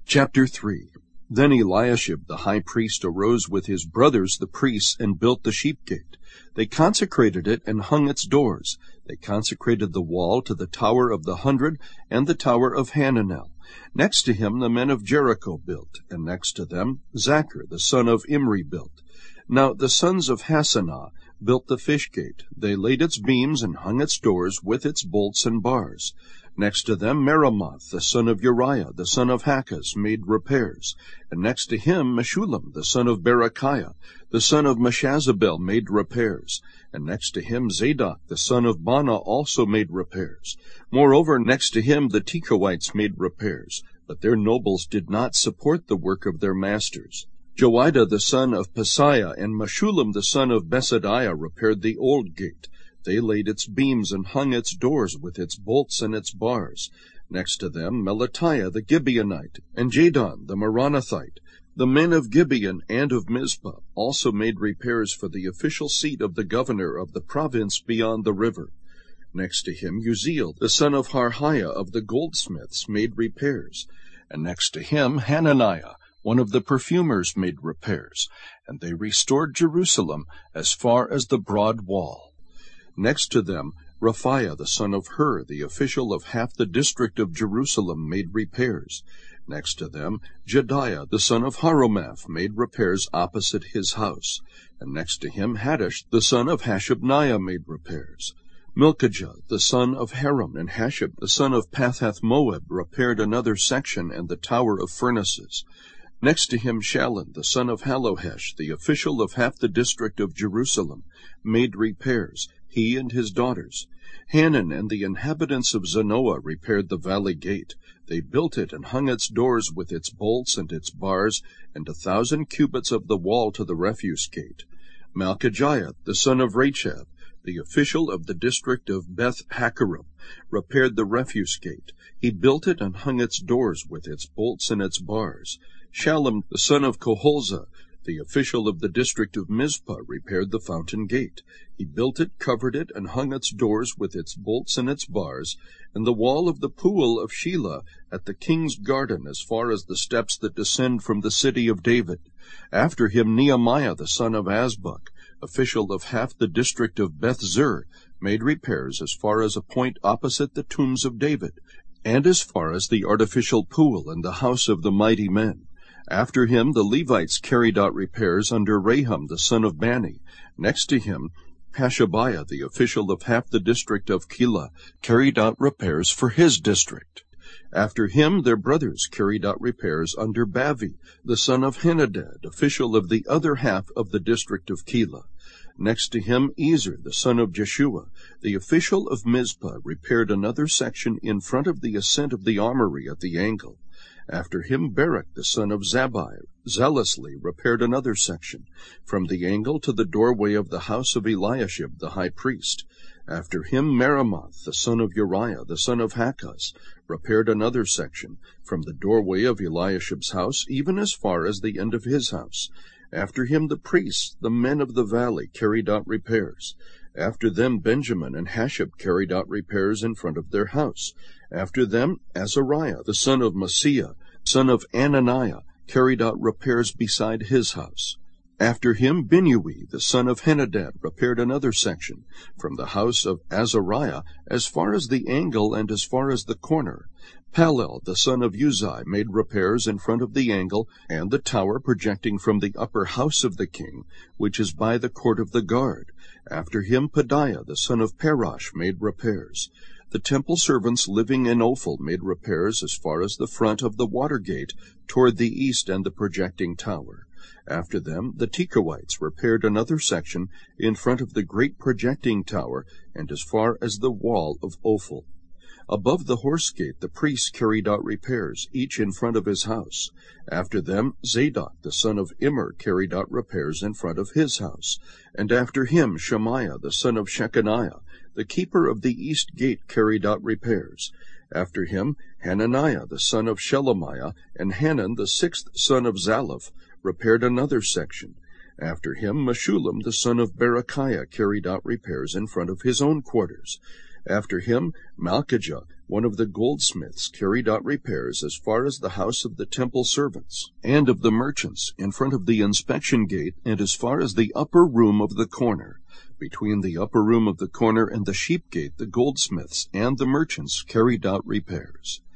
Chapter 3. Then Eliashib the high priest arose with his brothers the priests and built the sheep gate. They consecrated it and hung its doors. They consecrated the wall to the tower of the 100 and the tower of Hananel. Next to him the men of Jericho built, and next to them Zachar the son of Imri built. Now the sons of Hassanah built the fish gate. They laid its beams and hung its doors with its bolts and bars. Next to them Meremoth the son of Uriah the son of Hakaz made repairs. And next to him Meshullam the son of Berechiah the son of Meshazabel made repairs. And next to him Zadok the son of Baana also made repairs. Moreover, next to him the Tekoites made repairs, but their nobles did not support the work of their masters. Joiada the son of Paseah and Meshullam the son of Besadiah repaired the old gate. They laid its beams and hung its doors with its bolts and its bars. Next to them Melatiah the Gibeonite and Jadon the Meronothite. The men of Gibeon and of Mizpah also made repairs for the official seat of the governor of the province beyond the river. Next to him Uzziel the son of Harhiah of the goldsmiths made repairs. And next to him Hananiah one of the perfumers made repairs. And they restored Jerusalem as far as the broad wall. Next to them Raphiah the son of Hur, the official of half the district of Jerusalem, made repairs. Next to them Jediah the son of Harumaph made repairs opposite his house. And next to him Haddish the son of Hashabniah made repairs. Milchijah the son of Haram and Hashab the son of Pathath-moab repaired another section and the tower of furnaces. Next to him Shallun the son of Hallohesh, the official of half the district of Jerusalem, made repairs, he and his daughters. Hanan and the inhabitants of Zanoah repaired the valley gate. They built it and hung its doors with its bolts and its bars, and 1,000 cubits of the wall to the refuse gate. Malchijah the son of Rachab, the official of the district of Beth-Hakerem, repaired the refuse gate. He built it and hung its doors with its bolts and its bars. Shallum the son of Koholzah, the official of the district of Mizpah, repaired the fountain gate. He built it, covered it, and hung its doors with its bolts and its bars, and the wall of the pool of Shelah at the king's garden as far as the steps that descend from the city of David. After him Nehemiah the son of Azbuk, official of half the district of Beth-zur, made repairs as far as a point opposite the tombs of David, and as far as the artificial pool and the house of the mighty men. After him the Levites carried out repairs under Rahum the son of Bani. Next to him Hashabiah, the official of half the district of Keilah, carried out repairs for his district. After him their brothers carried out repairs under Bavi, the son of Henadad, official of the other half of the district of Keilah. Next to him Ezer, the son of Jeshua, the official of Mizpah, repaired another section in front of the ascent of the armory at the angle. After him Barak, the son of Zabbai, zealously repaired another section, from the angle to the doorway of the house of Eliashib the high priest. After him Meremoth, the son of Uriah, the son of Hakaz, repaired another section, from the doorway of Eliashib's house even as far as the end of his house. After him the priests, the men of the valley, carried out repairs. After them Benjamin and Hashab carried out repairs in front of their house. After them Azariah, the son of Maaseiah, son of Ananiah, carried out repairs beside his house. After him Binnui, the son of Henadad, repaired another section, from the house of Azariah as far as the angle and as far as the corner. Palel, the son of Uzai, made repairs in front of the angle and the tower projecting from the upper house of the king, which is by the court of the guard. After him Pedaiah, the son of Parash, made repairs. The temple servants living in Ophel made repairs as far as the front of the water gate toward the east and the projecting tower. After them the Tekoites repaired another section in front of the great projecting tower and as far as the wall of Ophel. Above the horse gate the priests carried out repairs, each in front of his house. After them Zadok the son of Immer carried out repairs in front of his house. And after him Shemaiah the son of Shechaniah, the keeper of the east gate, carried out repairs. After him Hananiah the son of Shelemiah and Hanan the sixth son of Zalaph repaired another section. After him Meshullam the son of Berechiah carried out repairs in front of his own quarters. After him Malchijah One of the goldsmiths carried out repairs as far as the house of the temple servants and of the merchants in front of the inspection gate, and as far as the upper room of the corner. Between the upper room of the corner and the sheep gate the goldsmiths and the merchants carried out repairs.